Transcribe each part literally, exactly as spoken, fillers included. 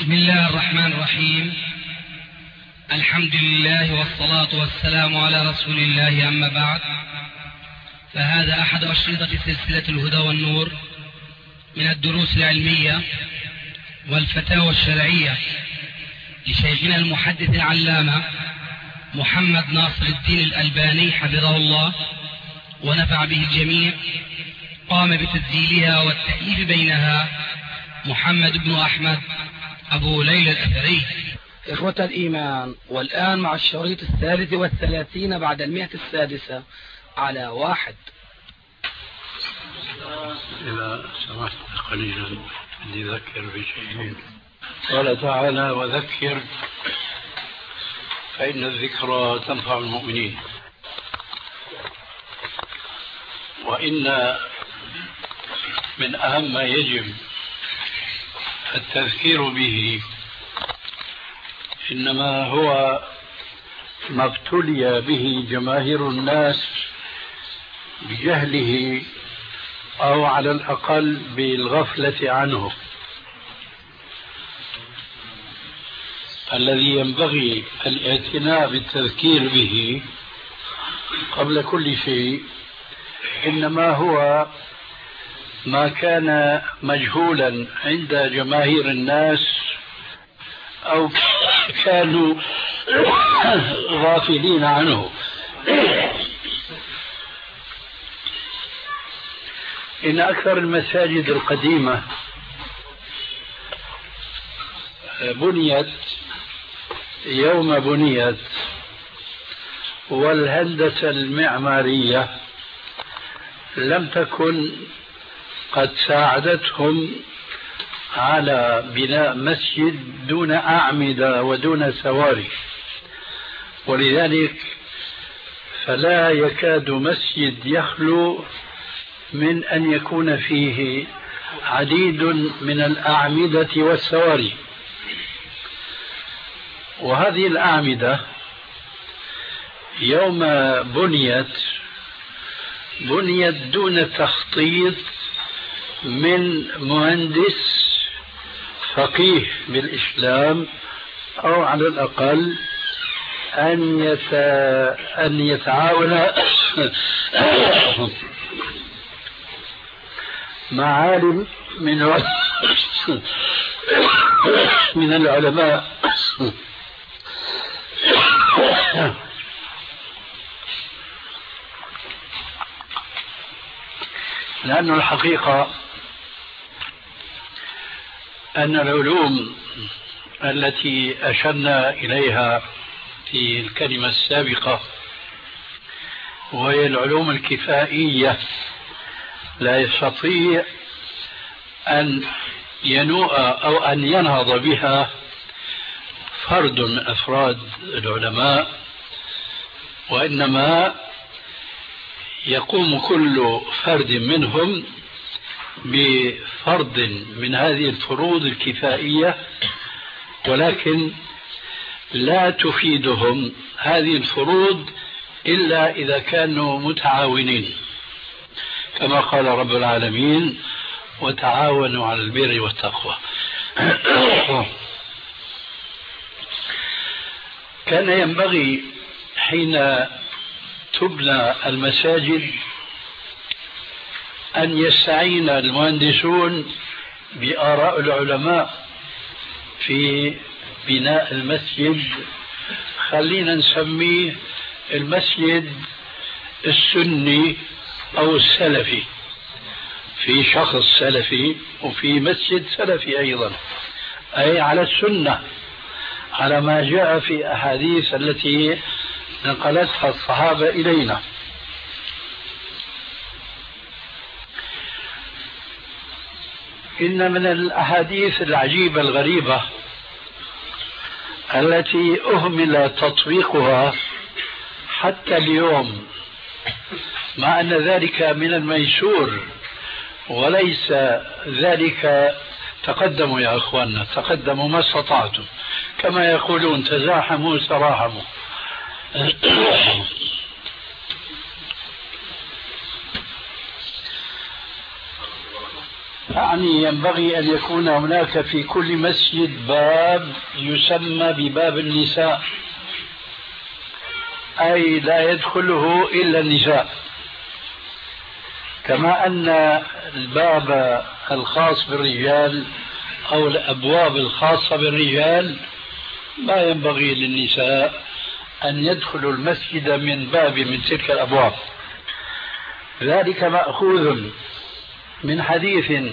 بسم الله الرحمن الرحيم. الحمد لله والصلاة والسلام على رسول الله، أما بعد، فهذا أحد أشرطة سلسلة الهدى والنور من الدروس العلمية والفتاوى الشرعية لشيخنا المحدث العلامة محمد ناصر الدين الألباني حفظه الله ونفع به الجميع. قام بتسجيلها والتأليف بينها محمد بن أحمد أبو ليلى الأثري. إخوة الإيمان، والآن مع الشريط الثالث والثلاثين بعد المئة السادسة على واحد. إذا سمحت قليلا لذكر بشيء. قال تعالى: وذكر فإن الذكرى تنفع المؤمنين. وإن من أهم ما يجب التذكير به إنما هو ما ابتلي به جماهير الناس بجهله أو على الأقل بالغفلة عنه، الذي ينبغي الاعتناء بالتذكير به قبل كل شيء إنما هو ما كان مجهولا عند جماهير الناس أو كانوا غافلين عنه. إن أكثر المساجد القديمة بنيت يوم بنيت، والهندسة المعمارية لم تكن قد ساعدتهم على بناء مسجد دون أعمدة ودون سواري، ولذلك فلا يكاد مسجد يخلو من أن يكون فيه عديد من الأعمدة والسواري. وهذه الأعمدة يوم بنيت بنيت دون تخطيط من مهندس فقيه بالإسلام، أو على الأقل أن يت... أن يتعاون مع عالم من من العلماء لأن الحقيقة أن العلوم التي أشرنا إليها في الكلمة السابقة وهي العلوم الكفائية لا يستطيع أن ينوء أو أن ينهض بها فرد من أفراد العلماء، وإنما يقوم كل فرد منهم بفرض من هذه الفروض الكفائية، ولكن لا تفيدهم هذه الفروض إلا إذا كانوا متعاونين، كما قال رب العالمين: وتعاونوا على البر والتقوى. كان ينبغي حين تبنى المساجد أن يستعين المهندسون بآراء العلماء في بناء المسجد. خلينا نسميه المسجد السني أو السلفي، في شخص سلفي وفي مسجد سلفي أيضا، أي على السنة، على ما جاء في أحاديث التي نقلتها الصحابة إلينا. إن من الأحاديث العجيبة الغريبة التي أهمل تطبيقها حتى اليوم، مع أن ذلك من الميسور وليس ذلك. تقدموا يا أخواننا، تقدموا ما استطعتم، كما يقولون: تزاحموا تراحموا. يعني ينبغي أن يكون هناك في كل مسجد باب يسمى بباب النساء، أي لا يدخله إلا النساء، كما أن الباب الخاص بالرجال أو الأبواب الخاصة بالرجال ما ينبغي للنساء أن يدخلوا المسجد من باب من تلك الأبواب. ذلك مأخوذ من حديث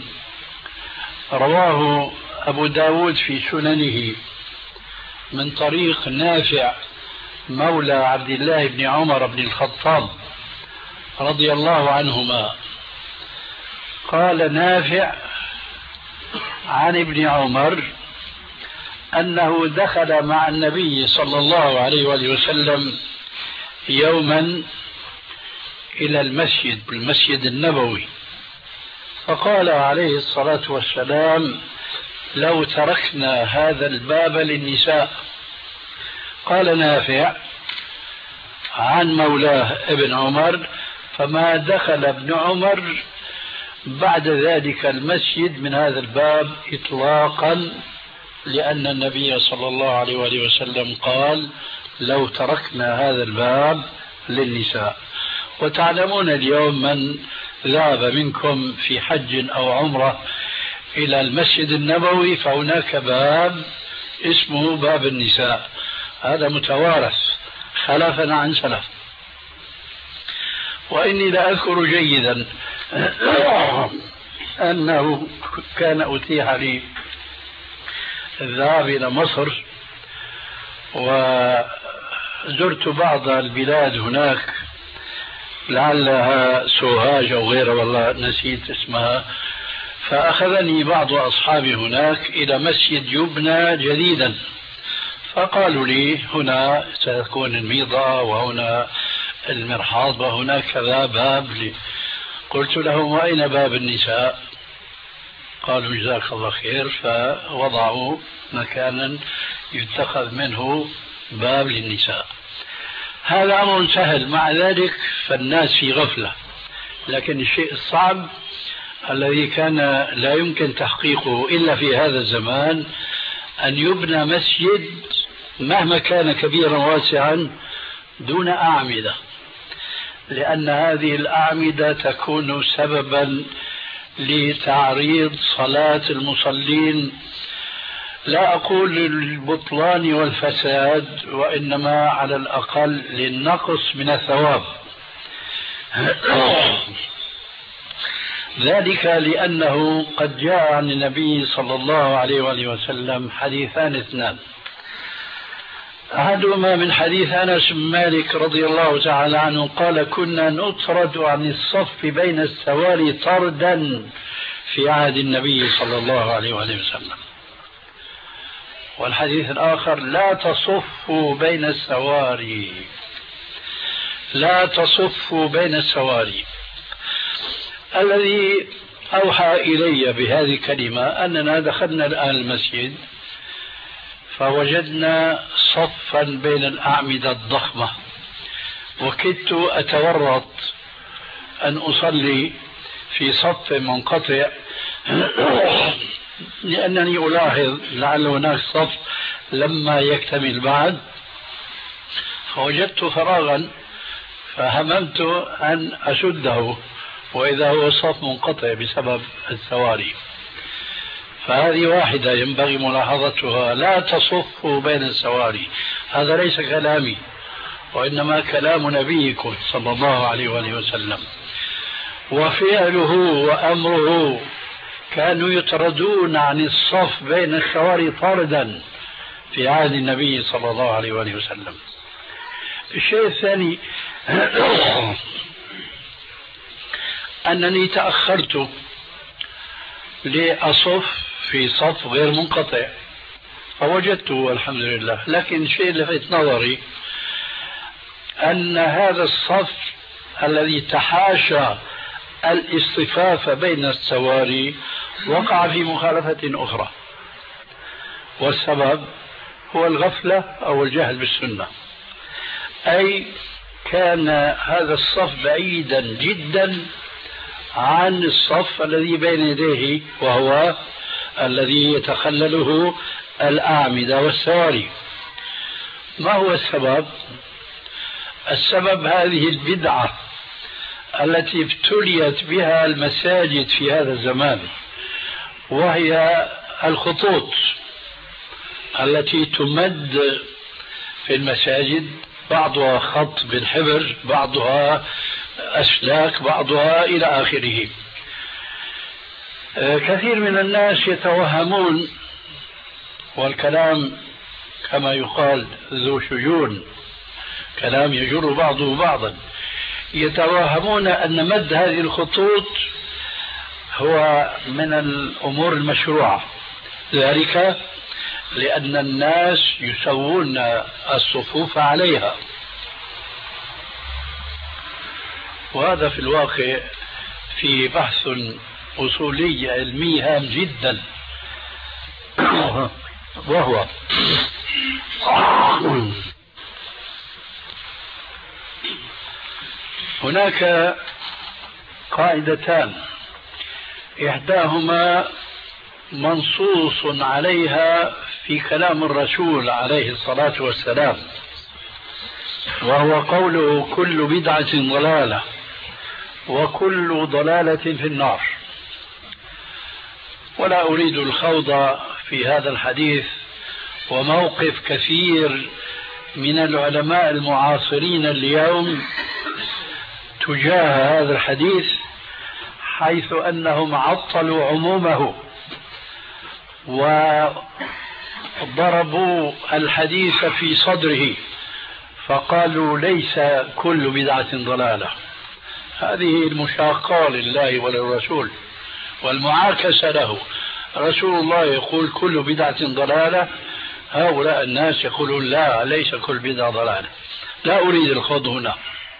رواه أبو داود في سننه من طريق نافع مولى عبد الله بن عمر بن الخطاب رضي الله عنهما. قال نافع عن ابن عمر أنه دخل مع النبي صلى الله عليه وآله وسلم يوما إلى المسجد المسجد النبوي، فقال عليه الصلاة والسلام: لو تركنا هذا الباب للنساء. قال نافع عن مولاه ابن عمر: فما دخل ابن عمر بعد ذلك المسجد من هذا الباب إطلاقا، لأن النبي صلى الله عليه وآله وسلم قال: لو تركنا هذا الباب للنساء. وتعلمون اليوم من ذهب منكم في حج أو عمرة إلى المسجد النبوي فهناك باب اسمه باب النساء، هذا متوارث خلفا عن سلف. وإني لأذكر جيدا أنه كان أتيح لي الذهاب إلى مصر وزرت بعض البلاد هناك، لعلها سوهاج أو غيرها والله نسيت اسمها، فأخذني بعض أصحابي هناك إلى مسجد يبنى جديدا، فقالوا لي هنا ستكون الميضة وهنا المرحاض وهناك كذا باب لي. قلت لهم: وأين باب النساء؟ قالوا: جزاك الله خير. فوضعوا مكانا يتخذ منه باب للنساء. هذا أمر سهل، مع ذلك فالناس في غفلة. لكن الشيء الصعب الذي كان لا يمكن تحقيقه إلا في هذا الزمان أن يبنى مسجد مهما كان كبيرا واسعا دون أعمدة، لأن هذه الأعمدة تكون سببا لتعريض صلاة المصلين، لا أقول للبطلان والفساد، وإنما على الأقل للنقص من الثواب. ذلك لأنه قد جاء عن النبي صلى الله عليه وآله وسلم حديثان اثنان، أحدهما من حديث أنس بن مالك رضي الله تعالى عنه قال: كنا نطرد عن الصف بين السواري طردا في عهد النبي صلى الله عليه وآله وسلم. والحديث الآخر: لا تصفوا بين السواري، لا تصفوا بين السواري. الذي أوحى إلي بهذه الكلمة أننا دخلنا الآن المسجد فوجدنا صفا بين الأعمدة الضخمة، وكدت أتورط أن أصلي في صف منقطع لأنني ألاحظ لعل هناك صف لما يكتمل بعد، فوجدت فراغا فهممت أن أسده، وإذا هو صف منقطع بسبب السواري. فهذه واحدة ينبغي ملاحظتها: لا تصفوا بين السواري. هذا ليس كلامي، وإنما كلام نبيكم صلى الله عليه وآله وسلم، وفعله وأمره كانوا يطردون عن الصف بين السواري طردا في عهد النبي صلى الله عليه وآله وسلم. الشيء الثاني أنني تأخرت لأصف في صف غير منقطع فوجدته والحمد لله، لكن الشيء اللي لفت نظري أن هذا الصف الذي تحاشى الاصطفاف بين السواري وقع في مخالفة أخرى، والسبب هو الغفلة أو الجهل بالسنة. أي كان هذا الصف بعيدا جدا عن الصف الذي بين يديه، وهو الذي يتخلله الأعمدة والسواري. ما هو السبب؟ السبب هذه البدعة التي ابتليت بها المساجد في هذا الزمان، وهي الخطوط التي تمد في المساجد، بعضها خط بالحبر، بعضها أسلاك، بعضها إلى آخره. كثير من الناس يتوهمون، والكلام كما يقال ذو شجون، كلام يجر بعضه بعضا، يتوهمون أن مد هذه الخطوط هو من الأمور المشروعة، ذلك لأن الناس يسوون الصفوف عليها، وهذا في الواقع في بحث أصولي علمي هام جدا، وهو هناك قاعدتان، إحداهما منصوص عليها في كلام الرسول عليه الصلاة والسلام، وهو قوله: كل بدعة ضلالة وكل ضلالة في النار. ولا أريد الخوض في هذا الحديث، وموقف كثير من العلماء المعاصرين اليوم تجاه هذا الحديث، حيث أنهم عطلوا عمومه وضربوا الحديث في صدره، فقالوا ليس كل بدعة ضلالة. هذه المشاقة لله وللرسول والمعاكسة له. رسول الله يقول كل بدعة ضلالة، هؤلاء الناس يقولون لا، ليس كل بدعة ضلالة. لا أريد الخوض هنا،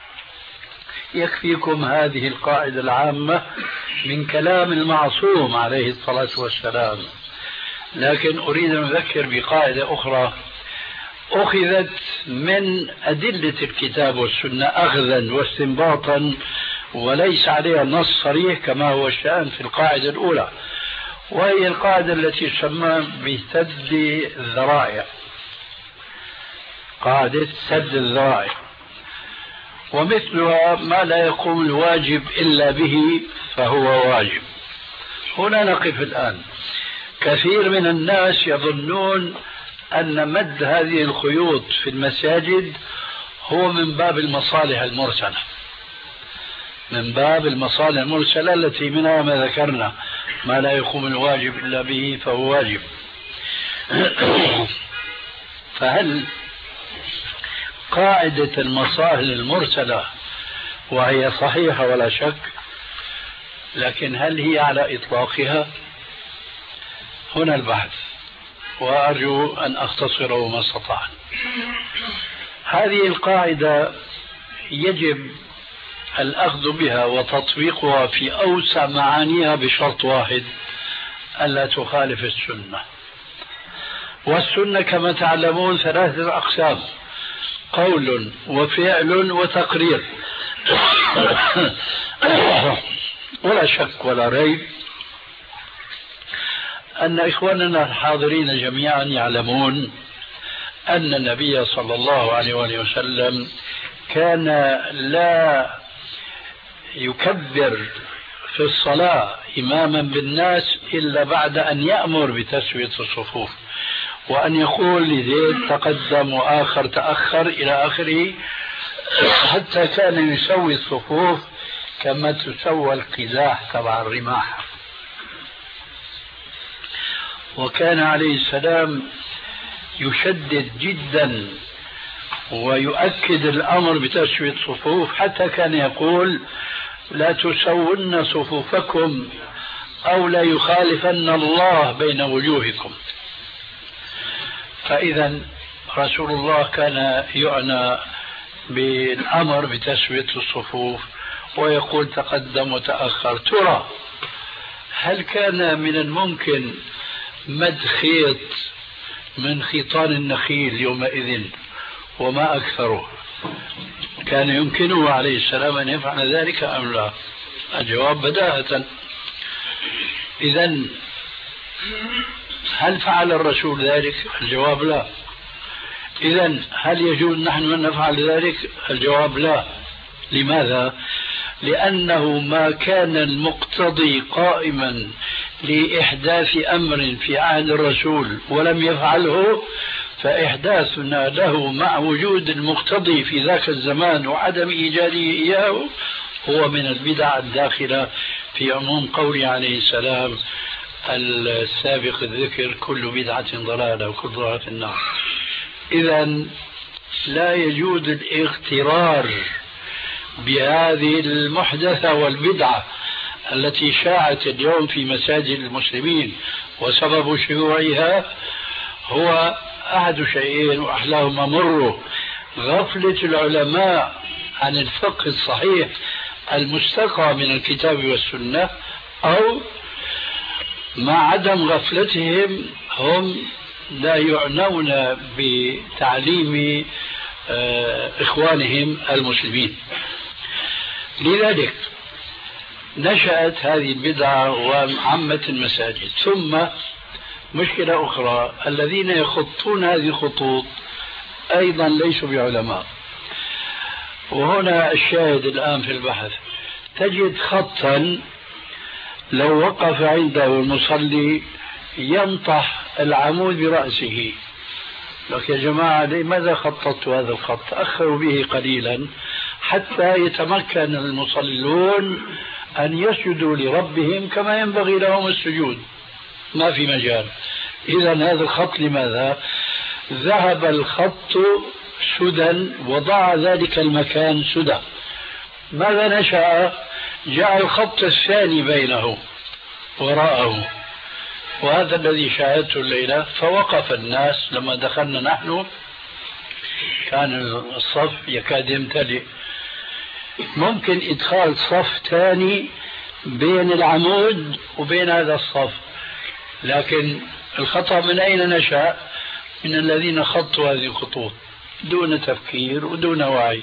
يكفيكم هذه القاعدة العامة من كلام المعصوم عليه الصلاة والسلام. لكن أريد أن أذكر بقاعدة أخرى أخذت من أدلة الكتاب والسنة أخذا واستنباطا، وليس عليها نص صريح كما هو الشأن في القاعدة الأولى، وهي القاعدة التي تسمى بسد الذرائع، قاعدة سد الذرائع. ومثلها ما لا يقوم الواجب إلا به فهو واجب. هنا نقف الآن. كثير من الناس يظنون أن مد هذه الخيوط في المساجد هو من باب المصالح المرسلة، من باب المصالح المرسلة التي منها ما ذكرنا: ما لا يقوم الواجب إلا به فهو واجب. فهل قاعدة المصالح المرسلة وهي صحيحة ولا شك، لكن هل هي على إطلاقها؟ هنا البحث، وأرجو أن أختصره ما استطعت. هذه القاعدة يجب الأخذ بها وتطبيقها في أوسع معانيها بشرط واحد: ألا تخالف السنة. والسنة كما تعلمون ثلاثة أقسام: قول وفعل وتقرير. ولا شك ولا ريب أن إخواننا الحاضرين جميعا يعلمون أن النبي صلى الله عليه وسلم كان لا يكبر في الصلاة إماما بالناس إلا بعد أن يأمر بتسوية الصفوف، وأن يقول لزيد تقدم وآخر تأخر إلى آخره، حتى كان يسوي الصفوف كما تسوى القزاح تبع الرماح. وكان عليه السلام يشدد جدا ويؤكد الأمر بتسوية الصفوف، حتى كان يقول: لا تسون صفوفكم أو لا يخالفن الله بين وجوهكم. فإذا رسول الله كان يعنى بالأمر بتسوية الصفوف ويقول تقدم وتأخر. ترى هل كان من الممكن مد خيط من خيطان النخيل يومئذ وما أكثره؟ كان يمكنه عليه السلام أن يفعل ذلك أم لا؟ الجواب بداهة. إذن هل فعل الرسول ذلك؟ الجواب لا. إذن هل يجوز نحن أن نفعل ذلك؟ الجواب لا. لماذا؟ لأنه ما كان المقتضي قائما لإحداث أمر في عهد الرسول ولم يفعله، فإحداثنا له مع وجود المقتضي في ذاك الزمان وعدم إيجاده إياه هو من البدع الداخلة في عموم قوله عليه السلام السابق الذكر: كل بدعة ضلالة وكل ضلالة في النار. إذن لا يجوز الاغترار بهذه المحدثة والبدعة التي شاعت اليوم في مساجد المسلمين، وسبب شيوعها هو أحد شيئين وأحلاهما مر: غفلة العلماء عن الفقه الصحيح المستقى من الكتاب والسنة، أو مع عدم غفلتهم هم لا يعنون بتعليم إخوانهم المسلمين. لذلك نشأت هذه البدعة وعمت المساجد. ثم مشكلة أخرى: الذين يخطون هذه الخطوط أيضا ليسوا بعلماء. وهنا الشاهد الآن في البحث: تجد خطا لو وقف عنده المصلي ينطح العمود برأسه. لك يا جماعة لماذا خططت هذا الخط؟ تأخروا به قليلا حتى يتمكن المصلون أن يسجدوا لربهم كما ينبغي لهم السجود، ما في مجال. إذن هذا الخط لماذا؟ ذهب الخط سدى وضع ذلك المكان سدى. ماذا نشأ؟ جاء الخط الثاني بينه وراءه، وهذا الذي شاهدته الليلة. فوقف الناس لما دخلنا نحن كان الصف يكاد يمتلئ. ممكن إدخال صف ثاني بين العمود وبين هذا الصف، لكن الخطأ من أين نشأ؟ من الذين خطوا هذه الخطوط دون تفكير ودون وعي.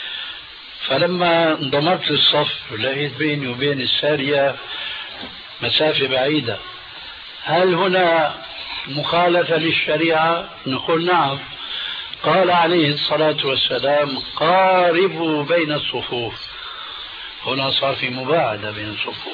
فلما انضمرت للصف لقيت بيني وبين السارية مسافة بعيدة. هل هنا مخالفة للشريعة؟ نقول نعم. قال عليه الصلاة والسلام: قاربوا بين الصفوف. هنا صار في مباعدة بين الصفوف.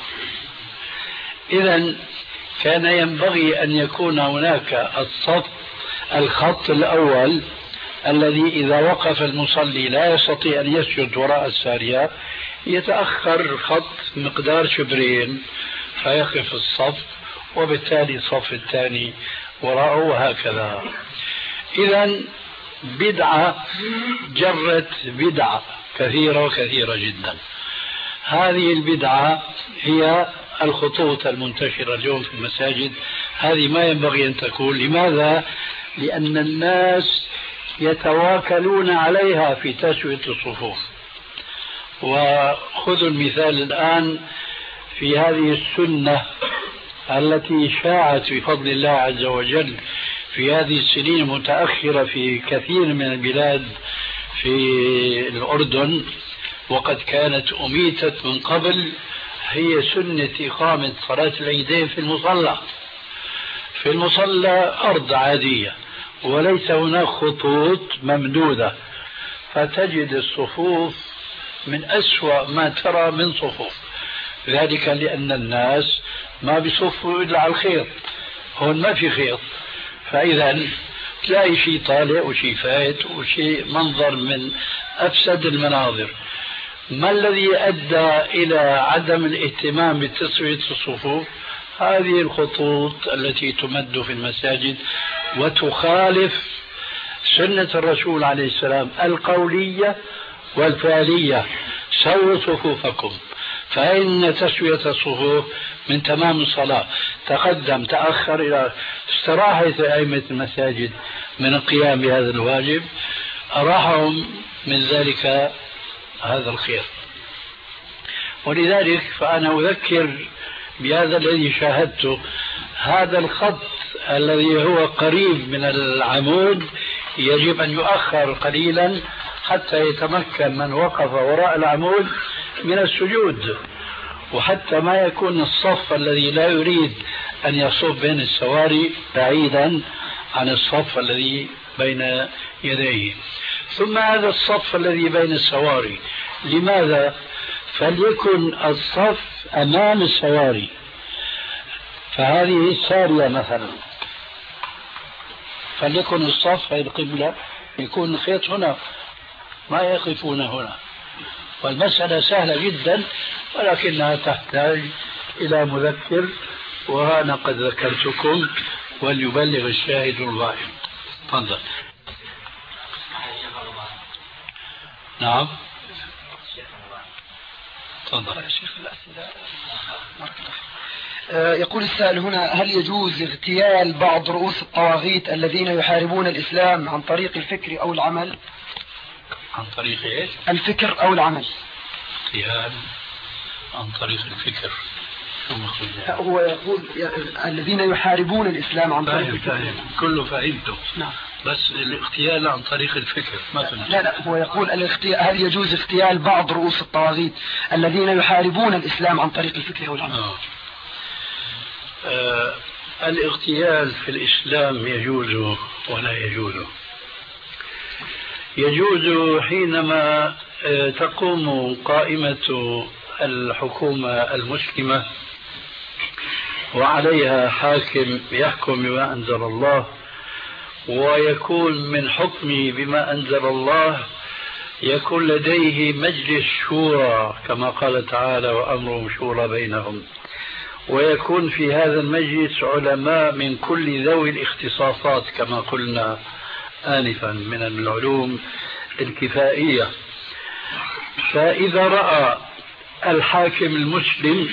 إذن كان ينبغي أن يكون هناك الصف الخط الأول الذي إذا وقف المصلي لا يستطيع أن يسجد وراء السارية، يتأخر خط مقدار شبرين فيقف الصف، وبالتالي الصف الثاني وراءه، وهكذا. إذن بدعة جرت بدعة كثيرة وكثيرة جدا. هذه البدعة هي الخطوط المنتشرة اليوم في المساجد. هذه ما ينبغي أن تكون. لماذا؟ لأن الناس يتواكلون عليها في تسوية الصفوف. وخذوا المثال الآن في هذه السنة التي شاعت بفضل الله عز وجل في هذه السنين المتأخرة في كثير من البلاد في الأردن، وقد كانت أميتت من قبل، هي سنة إقامة صلاة العيدين في المصلى. في المصلى أرض عادية وليس هناك خطوط ممدودة، فتجد الصفوف من أسوأ ما ترى من صفوف. ذلك لأن الناس ما بيصفوا إلا على الخيط، هون ما في خيط، فإذا تلاقي شيء طالع وشيء فايت وشيء منظر من أفسد المناظر. ما الذي أدى إلى عدم الاهتمام بتسوية الصفوف؟ هذه الخطوط التي تمد في المساجد وتخالف سنة الرسول عليه السلام القولية والفعلية: سووا صفوفكم، فإن تسوية الصفوف من تمام الصلاة. تقدم تأخر إلى استراحة أئمة المساجد من القيام بهذا الواجب، أراحهم من ذلك هذا الخير. ولذلك فأنا أذكر بهذا الذي شاهدته. هذا الخط الذي هو قريب من العمود يجب أن يؤخر قليلا حتى يتمكن من وقف وراء العمود من السجود. وحتى ما يكون الصف الذي لا يريد أن يصف بين السواري بعيدا عن الصف الذي بين يديه. ثم هذا الصف الذي بين السواري لماذا؟ فليكن الصف أمام السواري، فهذه السارية مثلا فليكن الصف هي القبلة، يكون الخيط هنا ما يقفون هنا. والمسألة سهلة جدا ولكنها تحتاج إلى مذكر، وأنا قد ذكرتكم وليبلغ الشاهد الغائب. تفضل. نعم تفضل يا شيخ. يقول السائل هنا: هل يجوز اغتيال بعض رؤوس الطواغيت الذين يحاربون الإسلام عن طريق الفكر أو العمل؟ عن طريق ايش؟ الفكر أو العمل. اغتيال عن طريق الفكر. هو يقول الذين يحاربون الإسلام عن طريق الفكر. فاهم كله فهمته. نعم. بس الاغتيال عن طريق الفكر ما فهمت. لا لا هو يقول الاغتيال، هل يجوز اغتيال بعض رؤوس الطواغيت الذين يحاربون الإسلام عن طريق الفكر أو العمل؟ آه. آه الاغتيال في الإسلام يجوز ولا يجوز؟ يجوز حينما آه تقوم قائمة الحكومة المسلمة وعليها حاكم يحكم بما أنزل الله، ويكون من حكمه بما أنزل الله يكون لديه مجلس شورى كما قال تعالى: وأمرهم شورى بينهم، ويكون في هذا المجلس علماء من كل ذوي الاختصاصات كما قلنا آنفا من العلوم الكفائية. فإذا رأى الحاكم المسلم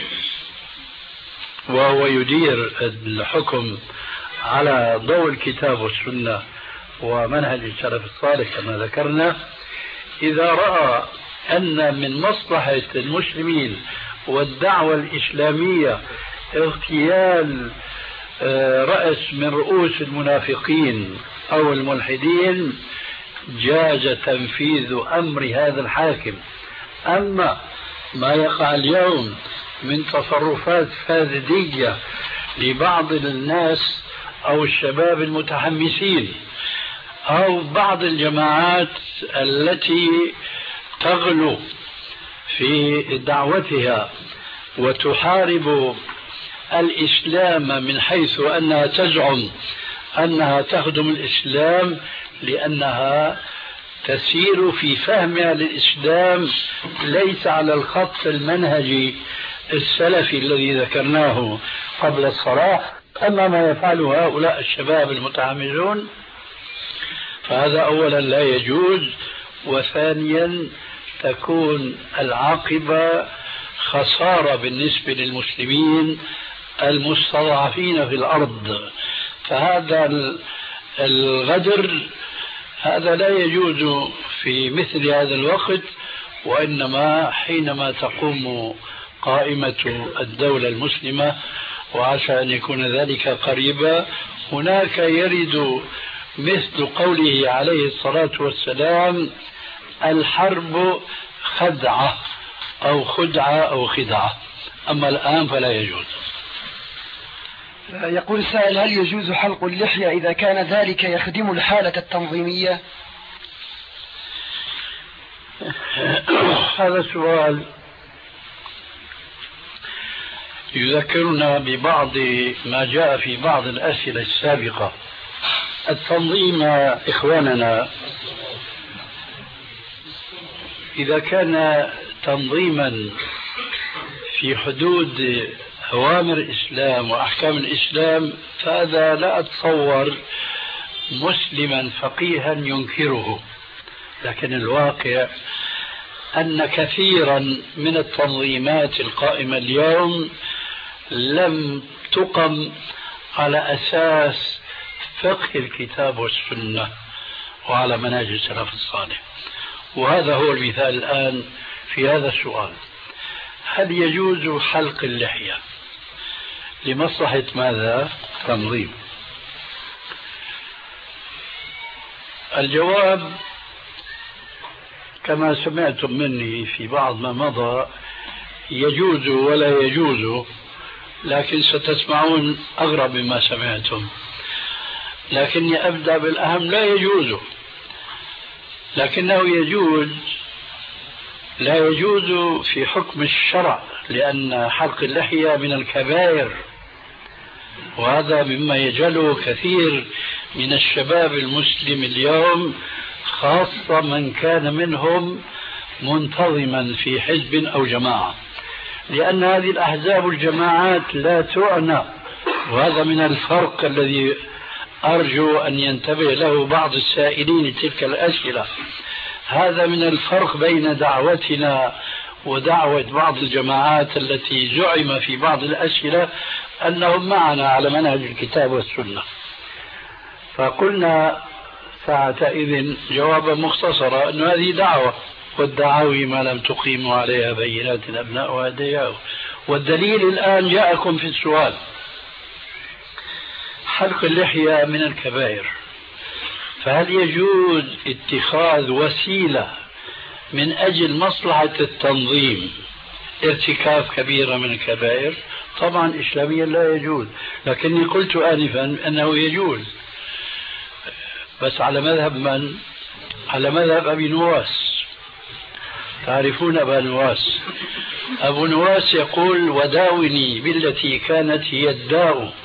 وهو يدير الحكم على ضوء الكتاب والسنة ومنهج السلف الصالح كما ذكرنا، إذا رأى أن من مصلحة المسلمين والدعوة الإسلامية اغتيال رأس من رؤوس المنافقين أو الملحدين، جاز تنفيذ أمر هذا الحاكم. أما ما يقع اليوم من تصرفات فاسدية لبعض الناس أو الشباب المتحمسين أو بعض الجماعات التي تغلو في دعوتها وتحارب الإسلام من حيث أنها تزعم أنها تخدم الإسلام لأنها تسير في فهمها للإسلام ليس على الخط المنهجي السلفي الذي ذكرناه قبل الصلاة. أما ما يفعله هؤلاء الشباب المتعمدون فهذا أولا لا يجوز، وثانيا تكون العاقبة خسارة بالنسبة للمسلمين المستضعفين في الأرض. فهذا الغدر هذا لا يجوز في مثل هذا الوقت، وإنما حينما تقوم قائمة الدولة المسلمة، وعسى أن يكون ذلك قريبا، هناك يرد مثل قوله عليه الصلاة والسلام: الحرب خدعة أو خدعة أو خدعة. أما الآن فلا يجوز. يقول السائل: هل يجوز حلق اللحية إذا كان ذلك يخدم الحالة التنظيمية؟ هذا سؤال يذكرنا ببعض ما جاء في بعض الأسئلة السابقة. التنظيم إخواننا إذا كان تنظيما في حدود أوامر الإسلام وأحكام الإسلام فهذا لا أتصور مسلما فقيها ينكره. لكن الواقع أن كثيرا من التنظيمات القائمة اليوم لم تقم على أساس فقه الكتاب والسنة وعلى منهج السلف الصالح. وهذا هو المثال الآن في هذا السؤال: هل يجوز حلق اللحية لمصلحة ماذا؟ تنظيم. الجواب كما سمعتم مني في بعض ما مضى يجوز ولا يجوز، لكن ستسمعون أغرب مما سمعتم، لكني أبدأ بالأهم. لا يجوز، لكنه يجوز، لا يجوز في حكم الشرع، لأن حلق اللحية من الكبائر، وهذا مما يجهله كثير من الشباب المسلم اليوم، خاصة من كان منهم منتظما في حزب أو جماعة، لأن هذه الأحزاب والجماعات لا تعنى. وهذا من الفرق الذي أرجو أن ينتبه له بعض السائلين تلك الأسئلة. هذا من الفرق بين دعوتنا ودعوة بعض الجماعات التي زعم في بعض الأسئلة أنهم معنا على منهج الكتاب والسنة. فقلنا ساعتئذ جوابا مختصرا أن هذه دعوة، والدعاوي ما لم تقيموا عليها بينات أبناء أدياء. والدليل الآن جاءكم في السؤال. حلق اللحية من الكبائر، فهل يجوز اتخاذ وسيلة من أجل مصلحة التنظيم ارتكاب كبيرة من الكبائر؟ طبعا إسلاميا لا يجوز، لكني قلت آنفا أنه يجوز، بس على مذهب من؟ على مذهب أبي نواس. تعرفون أبا نواس؟ أبو نواس يقول: وداوني بالتي كانت هي الداء.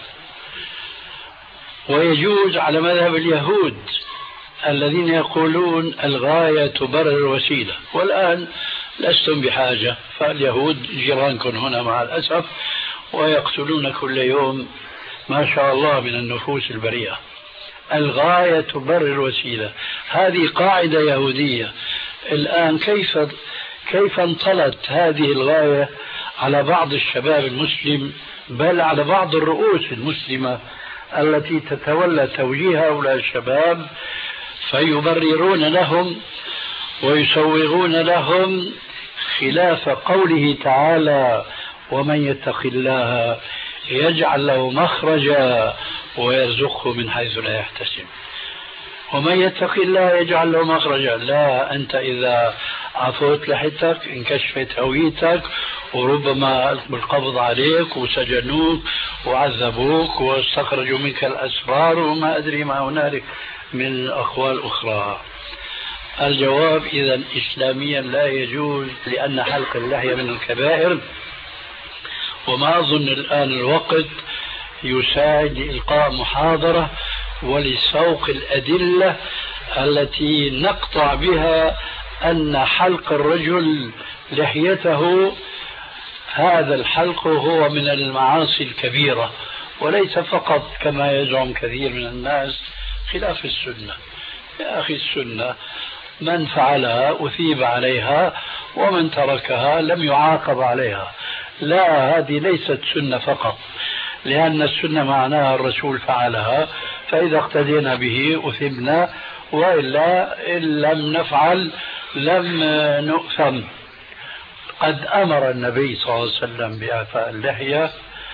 ويجوز على مذهب اليهود الذين يقولون الغاية تبرر الوسيلة. والآن لستم بحاجة، فاليهود جيرانكم هنا مع الأسف، ويقتلون كل يوم ما شاء الله من النفوس البريئة. الغاية تبرر الوسيلة، هذه قاعدة يهودية. الآن كيف كيف انطلت هذه الغاية على بعض الشباب المسلم، بل على بعض الرؤوس المسلمة التي تتولى توجيه هؤلاء الشباب، فيبررون لهم ويسوغون لهم خلاف قوله تعالى: ومن يتق الله يجعل له مخرجا ويرزقه من حيث لا يحتسب. ومن يتق الله يجعل له مخرجا، لا أنت إذا عفوت لحيتك انكشفت هويتك، وربما بالقبض عليك وسجنوك وعذبوك واستخرجوا منك الأسرار وما أدري ما هنالك من أقوال أخرى. الجواب إذن إسلاميا لا يجوز، لأن حلق اللحية من الكبائر. وما أظن الآن الوقت يساعد لإلقاء محاضرة ولسوق الأدلة التي نقطع بها أن حلق الرجل لحيته، هذا الحلق هو من المعاصي الكبيرة، وليس فقط كما يزعم كثير من الناس خلاف السنة. يا أخي السنة من فعلها أثيب عليها، ومن تركها لم يعاقب عليها. لا، هذه ليست سنة فقط، لأن السنة معناها الرسول فعلها، فإذا اقتدينا به أثبنا، وإلا إن لم نفعل لم نؤثم. قد أمر النبي صلى الله عليه وسلم بإعفاء اللحية،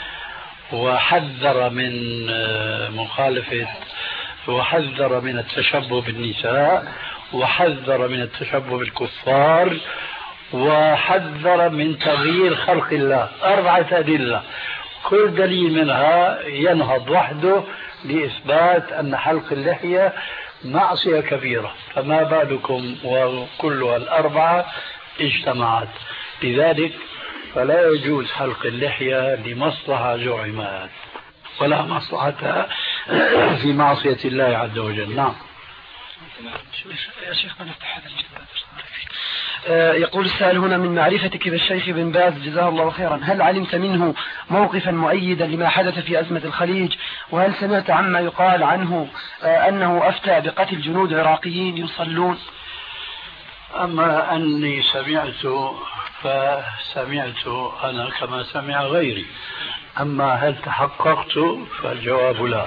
وحذر من مخالفة، وحذر من التشبه بالنساء، وحذر من التشبه بالكفار، وحذر من تغيير خلق الله. أربعة أدلة، كل دليل منها ينهض وحده لإثبات أن حلق اللحية معصية كبيرة، فما بالكم وكلها الأربعة اجتمعت. لذلك فلا يجوز حلق اللحية لمصلحة زعمات، ولا مصلحة في معصية الله عز وجل. نعم. يا شيخ نفتح هذا الجزء. يقول السائل هنا: من معرفتك بالشيخ بن باز جزاه الله خيرا، هل علمت منه موقفا مؤيدا لما حدث في أزمة الخليج؟ وهل سمعت عما يقال عنه أنه أفتى بقتل جنود عراقيين يصلون؟ أما أني سمعت فسمعت أنا كما سمع غيري، أما هل تحققت فالجواب لا.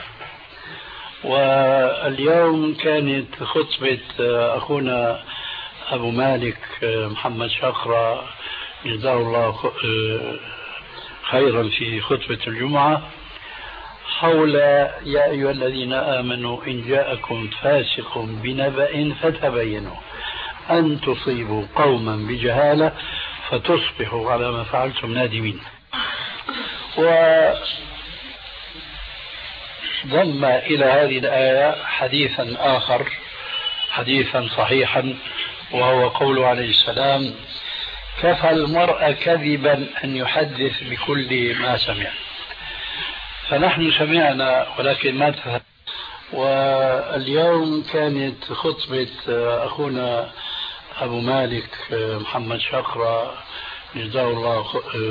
واليوم كانت خطبة أخونا أبو مالك محمد شقرة جزاه الله خيرا في خطبة الجمعة حول يا أيها الذين آمنوا إن جاءكم فاسق بنبأ فتبينوا أن تصيبوا قوما بجهالة فتصبحوا على ما فعلتم نادمين. وضم إلى هذه الآية حديثا آخر، حديثا صحيحا، وهو قوله عليه السلام: كفى المرء كذبا أن يحدث بكل ما سمع. فنحن سمعنا ولكن ما تفهم. واليوم كانت خطبة أخونا أبو مالك محمد شقرة جزاه الله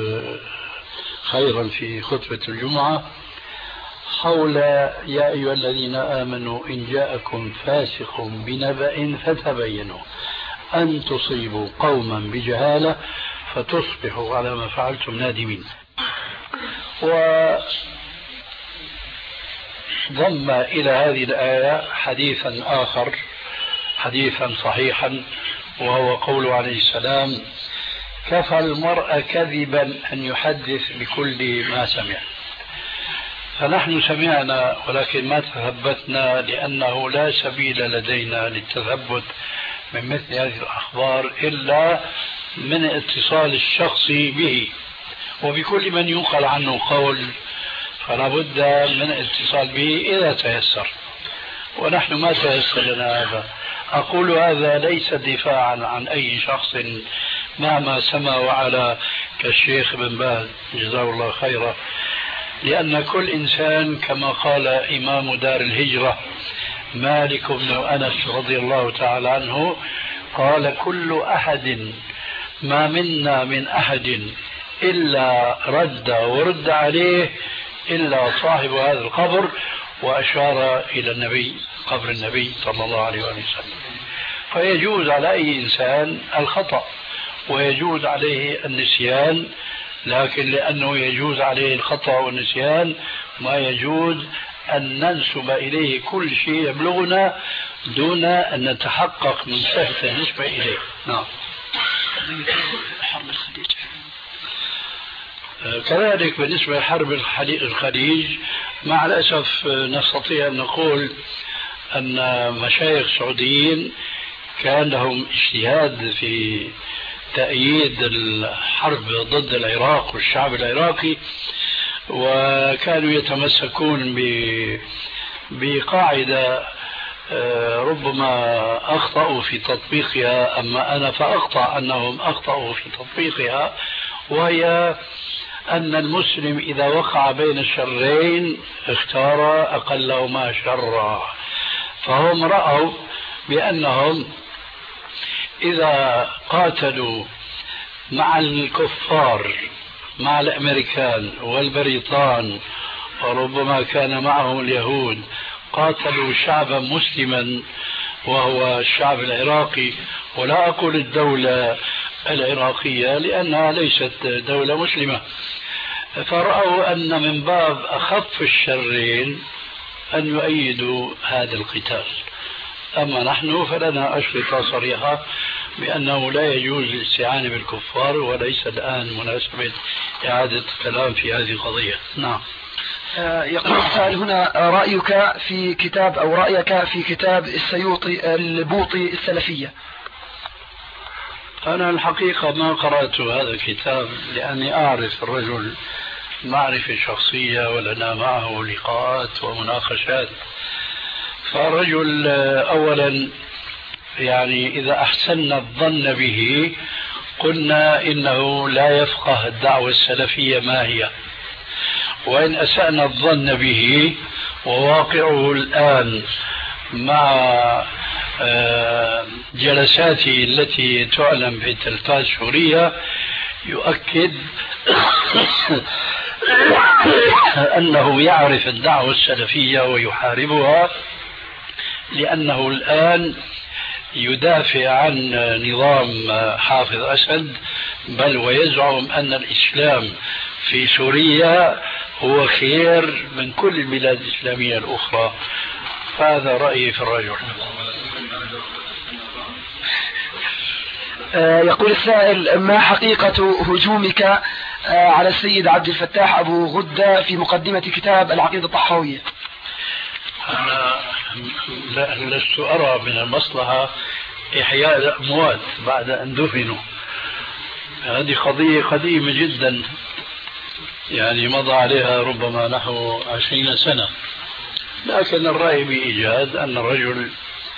خيرا في خطبة الجمعة حول يا أيها الذين آمنوا إن جاءكم فاسق بنبأ فتبينوا أن تصيبوا قوما بجهالة فتصبحوا على ما فعلتم نادمين. وضم إلى هذه الآية حديثا آخر، حديثا صحيحا، وهو قوله عليه السلام: كفى المرء كذبا أن يحدث بكل ما سمع. فنحن سمعنا ولكن ما تثبتنا، لأنه لا سبيل لدينا للتثبت من مثل هذه الأخبار إلا من اتصال الشخص به، وبكل من ينقل عنه قول فلا بد من الاتصال به إذا تيسر، ونحن ما تيسر لنا هذا. أقول هذا ليس دفاعا عن أي شخص مهما سما وعلى كالشيخ بن باز جزاه الله خيرا، لأن كل إنسان كما قال إمام دار الهجرة مالك بن أنس رضي الله تعالى عنه قال: كل أحد ما منا من أحد إلا رد ورد عليه إلا صاحب هذا القبر، وأشار إلى النبي، قبر النبي صلى الله عليه وسلم. فيجوز على أي إنسان الخطأ ويجوز عليه النسيان، لكن لأنه يجوز عليه الخطأ والنسيان ما يجوز أن ننسب إليه كل شيء يبلغنا دون أن نتحقق من صحة النسبة إليه. نعم. حرب الخليج كذلك بالنسبة لحرب الخليج مع الأسف نستطيع أن نقول أن مشايخ سعوديين كان لهم اجتهاد في تأييد الحرب ضد العراق والشعب العراقي، وكانوا يتمسكون بقاعدة ربما أخطأوا في تطبيقها، أما أنا فأخطأ أنهم أخطأوا في تطبيقها، وهي أن المسلم إذا وقع بين الشرين اختار أقلهما شرا. فهم رأوا بأنهم إذا قاتلوا مع الكفار، مع الأمريكان والبريطان وربما كان معهم اليهود، قاتلوا شعبا مسلما وهو الشعب العراقي، ولا أقول الدولة العراقية لأنها ليست دولة مسلمة، فرأوا أن من باب أخف الشرين أن يؤيدوا هذا القتال. أما نحن فلنا أشرطة صريحة بأنه لا يجوز الاستعانة بالكفار، وليس الآن مناسبة إعادة الكلام في هذه القضية. نعم. يقول السائل هنا: رأيك في كتاب أو رأيك في كتاب السيوطي البوطي السلفية؟ أنا الحقيقة ما قرأت هذا الكتاب لأني أعرف الرجل معرفة شخصية ولنا معه لقاءات ومناقشات. فالرجل أولا يعني إذا أحسننا الظن به قلنا إنه لا يفقه الدعوة السلفية ما هي، وإن أسأنا الظن به وواقعه الآن مع جلساته التي تعلن في التلفاز السورية يؤكد أنه يعرف الدعوة السلفية ويحاربها، لأنه الآن يدافع عن نظام حافظ أسد، بل ويزعم أن الإسلام في سوريا هو خير من كل البلاد الإسلامية الأخرى. فهذا رأيي في الرجل. يقول السائل: ما حقيقة هجومك على السيد عبد الفتاح أبو غدة في مقدمة كتاب العقيدة الطحاوية؟ أنا لست أرى من المصلحة إحياء الأموات بعد أن دفنوا، هذه قضية قديمة جدا، يعني مضى عليها ربما نحو عشرين سنة، لكن الرأي بإيجاز أن الرجل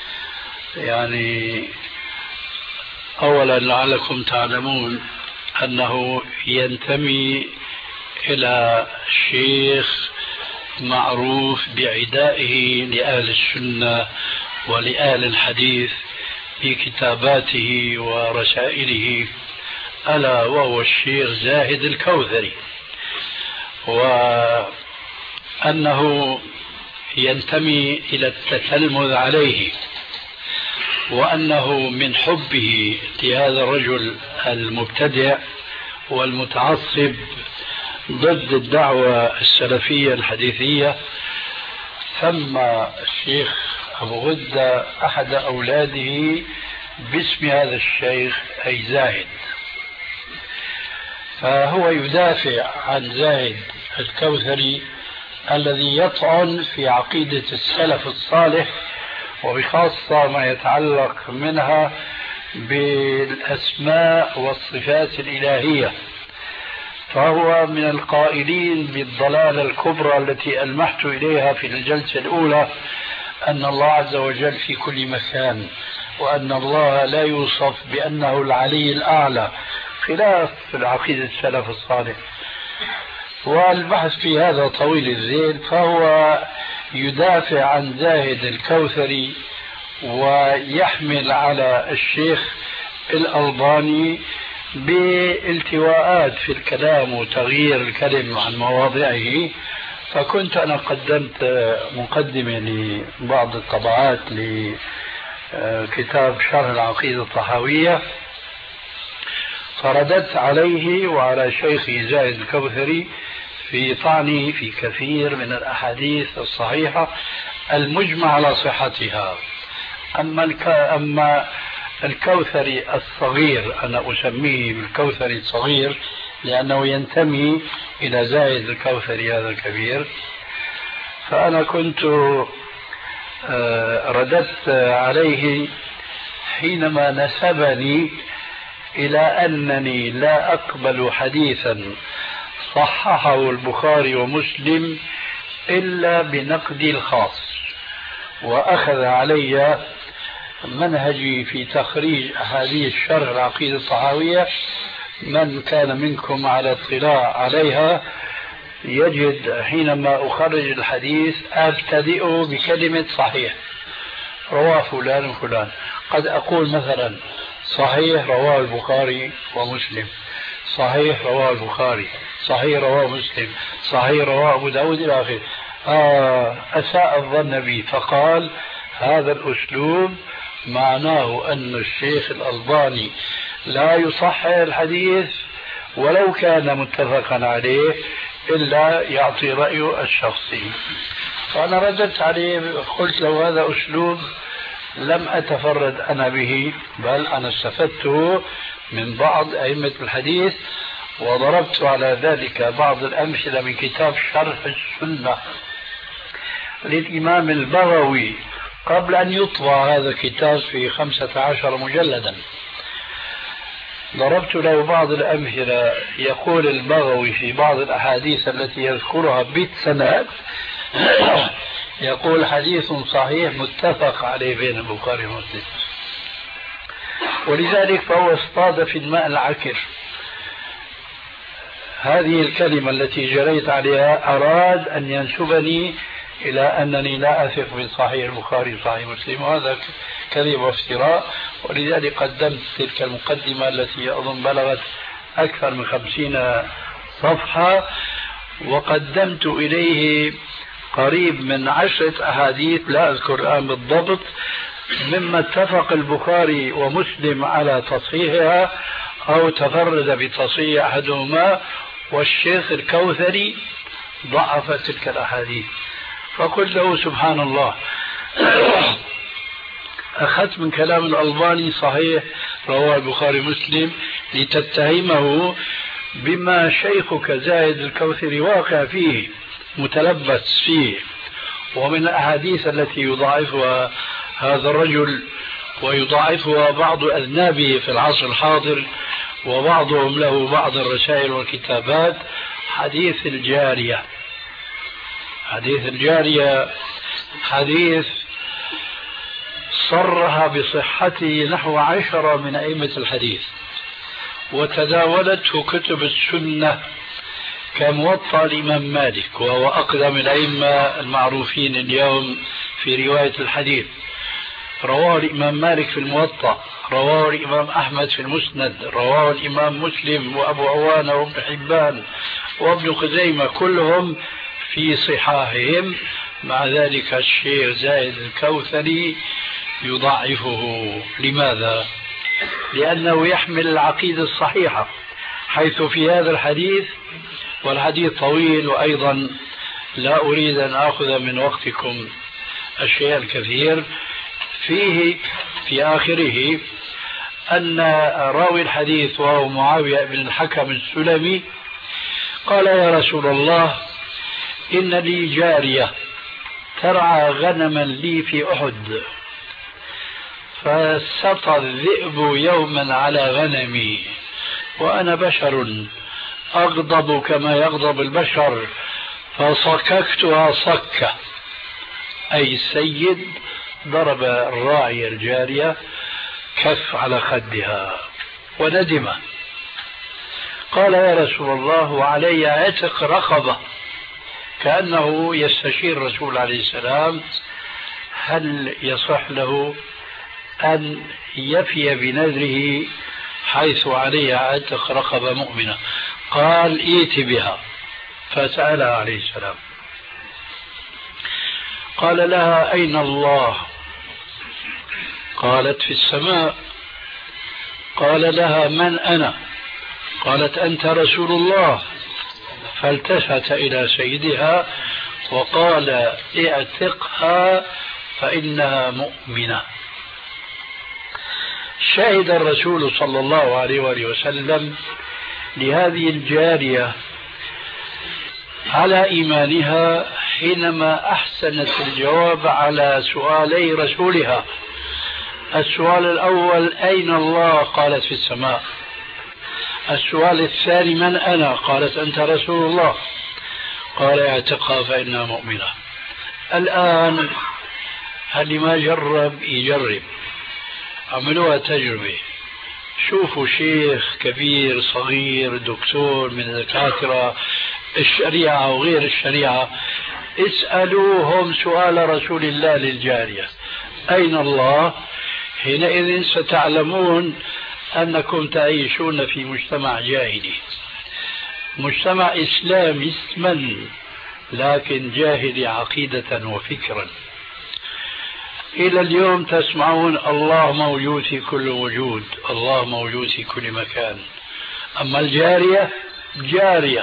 يعني أولا لعلكم تعلمون أنه ينتمي إلى شيخ معروف بعدائه لأهل السنة ولأهل الحديث في كتاباته ورسائله، ألا وهو الشيخ زاهد الكوثري، وأنه ينتمي إلى التتلمذ عليه، وأنه من حبه لهذا الرجل المبتدع والمتعصب ضد الدعوة السلفية الحديثية سمى الشيخ أبو غدة أحد أولاده باسم هذا الشيخ أي زاهد، فهو يدافع عن زاهد الكوثري الذي يطعن في عقيدة السلف الصالح، وبخاصة ما يتعلق منها بالأسماء والصفات الإلهية، فهو من القائلين بالضلالة الكبرى التي ألمحت إليها في الجلسة الأولى، أن الله عز وجل في كل مكان، وأن الله لا يوصف بأنه العلي الأعلى خلاف العقيدة السلف الصالح. والبحث في هذا طويل الذيل، فهو يدافع عن زاهد الكوثري ويحمل على الشيخ الألباني بالتواءات في الكلام وتغيير الكلم عن مواضعه. فكنت أنا قدمت مقدمة لبعض الطبعات لكتاب شرح العقيدة الطحاوية، فرددت عليه وعلى شيخي زاهد الكوثري في طعنه في كثير من الأحاديث الصحيحة المجمع على صحتها. أما الك... أما الكوثري الصغير، أنا أسميه بالكوثري الصغير لأنه ينتمي إلى زاهد الكوثري هذا الكبير، فأنا كنت رددت عليه حينما نسبني إلى أنني لا أقبل حديثا صححه البخاري ومسلم إلا بنقدي الخاص، وأخذ علي منهجي في تخريج أحاديث شرح العقيدة الطحاوية. من كان منكم على اطلاع عليها يجد حينما أخرج الحديث أبتدئ بكلمة صحيح رواه فلان وفلان، قد أقول مثلا صحيح رواه البخاري ومسلم، صحيح رواه البخاري، صحيح رواه مسلم، صحيح رواه أبو داود إلى آخره. آه أساء الظن بي فقال هذا الأسلوب معناه أن الشيخ الألباني لا يصحح الحديث ولو كان متفقا عليه إلا يعطي رأيه الشخصي. فأنا رددت عليه قلت له هذا أسلوب لم أتفرد أنا به، بل أنا استفدته من بعض أئمة الحديث، وضربت على ذلك بعض الأمثلة من كتاب شرح السنة للإمام البغوي قبل أن يطبع هذا الكتاب في خمسة عشر مجلدا. ضربت له بعض الأمثلة. يقول البغوي في بعض الأحاديث التي يذكرها بالسند يقول حديث صحيح متفق عليه بين البخاري ومسلم، ولذلك فهو اصطاد في الماء العكر. هذه الكلمة التي جريت عليها أراد أن ينسبني إلى أنني لا أثق بصحيح البخاري وصحيح مسلم، وهذا كذب وافتراء. ولذلك قدمت تلك المقدمة التي أظن بلغت أكثر من خمسين صفحة، وقدمت إليه قريب من عشرة أحاديث لا أذكر الآن بالضبط مما اتفق البخاري ومسلم على تصحيحها أو تفرد بتصحيح أحدهما، والشيخ الكوثري ضعف تلك الأحاديث. فقلت له سبحان الله، أخذت من كلام الألباني صحيح رواه البخاري مسلم لتتهمه بما شيخك زاهد الكوثري واقع فيه متلبس فيه، ومن الأحاديث التي يضاعفها هذا الرجل ويضاعفها بعض أذنابه في العصر الحاضر، وبعضهم له بعض الرسائل والكتابات حديث الجارية. حديث الجارية حديث صرح بصحته نحو عشرة من أئمة الحديث، وتداولته كتب السنة كموطأ الإمام مالك، وهو أقدم الأئمة المعروفين اليوم في رواية الحديث. رواه الإمام مالك في الموطأ، رواه الإمام أحمد في المسند، رواه الإمام مسلم وأبو عوانة وابن حبان وابن خزيمة، كلهم في صحاحهم. مع ذلك الشيخ زايد الكوثري يضعفه. لماذا؟ لأنه يحمل العقيدة الصحيحة، حيث في هذا الحديث، والحديث طويل، وأيضا لا أريد أن أخذ من وقتكم الشيء الكثير، فيه في آخره أن راوي الحديث وهو معاوية بن الحكم السلمي قال: يا رسول الله، إن لي جارية ترعى غنما لي في أحد، فسطى الذئب يوما على غنمي، وأنا بشر أغضب كما يغضب البشر، فصككتها صكة. أي السيد ضرب الراعي الجارية كف على خدها وندم. قال: يا رسول الله، وعلي عتق رقبة. كأنه يستشير الرسول عليه السلام هل يصح له أن يفي بنذره حيث عليه عتق رقبة مؤمنة. قال: ائت بها. فسألها عليه السلام، قال لها: أين الله؟ قالت: في السماء. قال لها: من أنا؟ قالت: أنت رسول الله. فالتفت إلى سيدها وقال: اعتقها فإنها مؤمنة. شهد الرسول صلى الله عليه وآله وسلم لهذه الجارية على إيمانها حينما أحسنت الجواب على سؤالي رسولها. السؤال الأول: أين الله؟ قالت: في السماء. السؤال الثاني: من أنا؟ قالت: أنت رسول الله. قال: اعتقها فإنها مؤمنة. الآن هل ما جرب يجرب؟ عملوها تجربة، شوفوا شيخ كبير صغير دكتور من الدكاترة الشريعة وغير الشريعة، اسألوهم سؤال رسول الله للجارية: أين الله؟ حينئذ ستعلمون أنكم تعيشون في مجتمع جاهلي، مجتمع إسلامي اسما لكن جاهلي عقيدة وفكرا. إلى اليوم تسمعون الله موجود في كل وجود، الله موجود في كل مكان. أما الجارية جارية،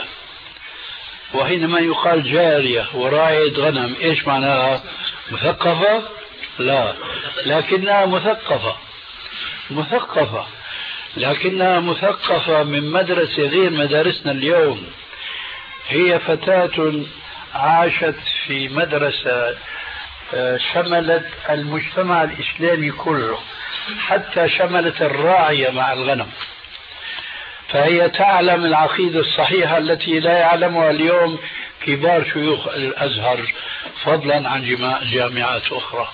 وحينما يقال جارية وراعية غنم إيش معناها؟ مثقفة؟ لا، لكنها مثقفة مثقفة لكنها مثقفة من مدرسة غير مدارسنا اليوم. هي فتاة عاشت في مدرسة شملت المجتمع الإسلامي كله، حتى شملت الراعية مع الغنم، فهي تعلم العقيدة الصحيحة التي لا يعلمها اليوم كبار شيوخ الأزهر، فضلا عن جامعات أخرى.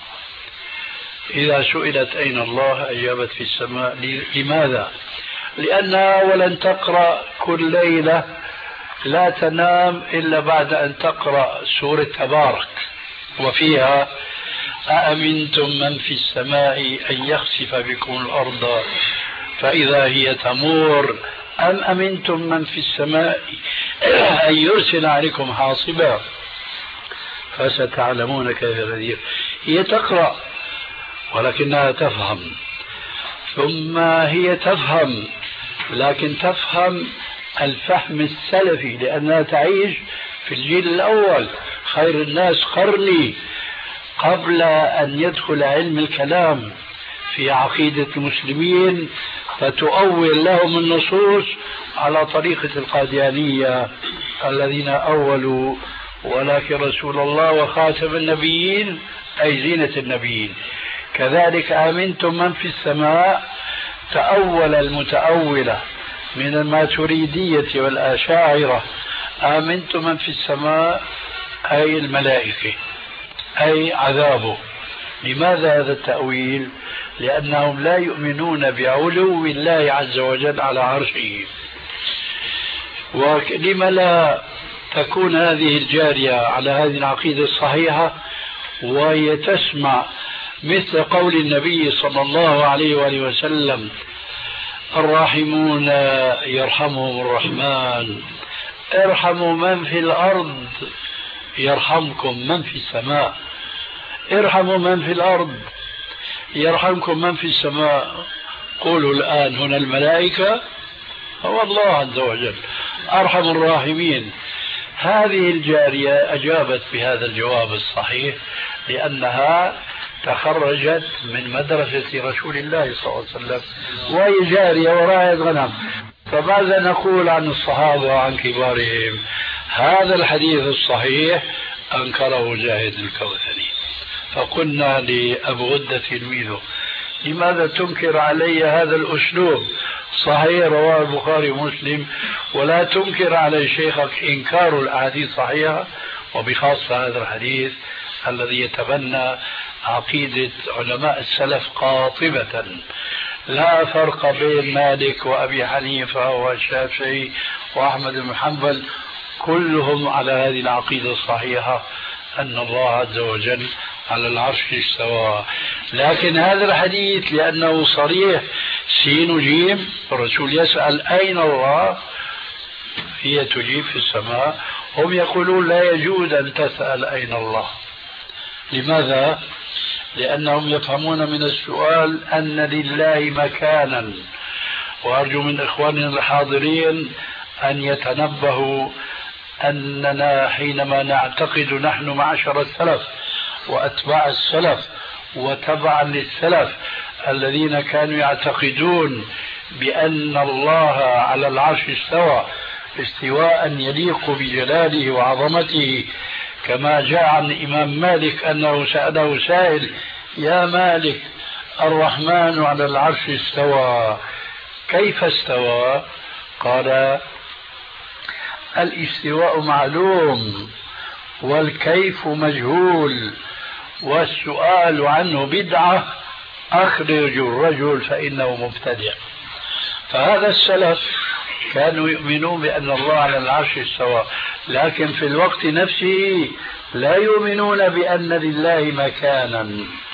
إذا سئلت أين الله أجابت: في السماء. لماذا؟ لأنها أولا تقرأ كل ليلة، لا تنام إلا بعد أن تقرأ سورة تبارك، وفيها: أأمنتم من في السماء أن يخسف بكم الأرض فإذا هي تمور أم أمنتم من في السماء أن يرسل عليكم حاصبا فستعلمون كيف نذير. هي تقرأ ولكنها تفهم، ثم هي تفهم لكن تفهم الفهم السلفي، لأنها تعيش في الجيل الأول، خير الناس قرني، قبل أن يدخل علم الكلام في عقيدة المسلمين فتؤول لهم النصوص على طريقة القاديانية الذين أولوا ولكن رسول الله وخاتم النبيين أي زينة النبيين. كذلك آمنتم من في السماء تأول المتأولة من الماتريدية والأشاعرة آمنت من في السماء أي الملائكة أي عذابه. لماذا هذا التأويل؟ لأنهم لا يؤمنون بعلو الله عز وجل على عرشه. ولم لا تكون هذه الجارية على هذه العقيدة الصحيحة وهي تسمع مثل قول النبي صلى الله عليه وآله وسلم الراحمون يرحمهم الرحمن ارحموا من في الأرض يرحمكم من في السماء، ارحموا من في الأرض يرحمكم من في السماء. قولوا الآن هنا الملائكة هو الله عز وجل أرحم الراحمين. هذه الجارية أجابت بهذا الجواب الصحيح لأنها تخرجت من مدرسة رسول الله صلى الله عليه وسلم وهي جارية وراعية غنم. فماذا نقول عن الصحابة وعن كبارهم؟ هذا الحديث الصحيح أنكره زاهد الكوثري. فقلنا لأبو غدة تلميذه لماذا تنكر علي هذا الأسلوب؟ صحيح رواه البخاري ومسلم، ولا تنكر على شيخك إنكار الأحاديث الصحيحة وبخاصة هذا الحديث الذي يتبنى عقيدة علماء السلف قاطبة. لا فرق بين مالك وأبي حنيفة والشافعي وأحمد بن حنبل، كلهم على هذه العقيدة الصحيحة أن الله عز وجل على العرش استوى. لكن هذا الحديث لأنه صريح سين وجيم، الرسول يسأل أين الله، هي تجيب في السماء. هم يقولون لا يجوز أن تسأل أين الله. لماذا؟ لأنهم يفهمون من السؤال أن لله مكانا. وأرجو من إخواننا الحاضرين أن يتنبهوا أننا حينما نعتقد نحن معشر السلف وأتباع السلف وتبعا للسلف الذين كانوا يعتقدون بأن الله على العرش استوى استواء يليق بجلاله وعظمته، كما جاء عن الإمام مالك أنه سأله سائل يا مالك الرحمن على العرش استوى كيف استوى؟ قال الاستواء معلوم والكيف مجهول والسؤال عنه بدعة أخرج الرجل فإنه مبتدع. فهذا السلف كانوا يؤمنون بأن الله على العرش استوى، لكن في الوقت نفسه لا يؤمنون بأن لله مكانا.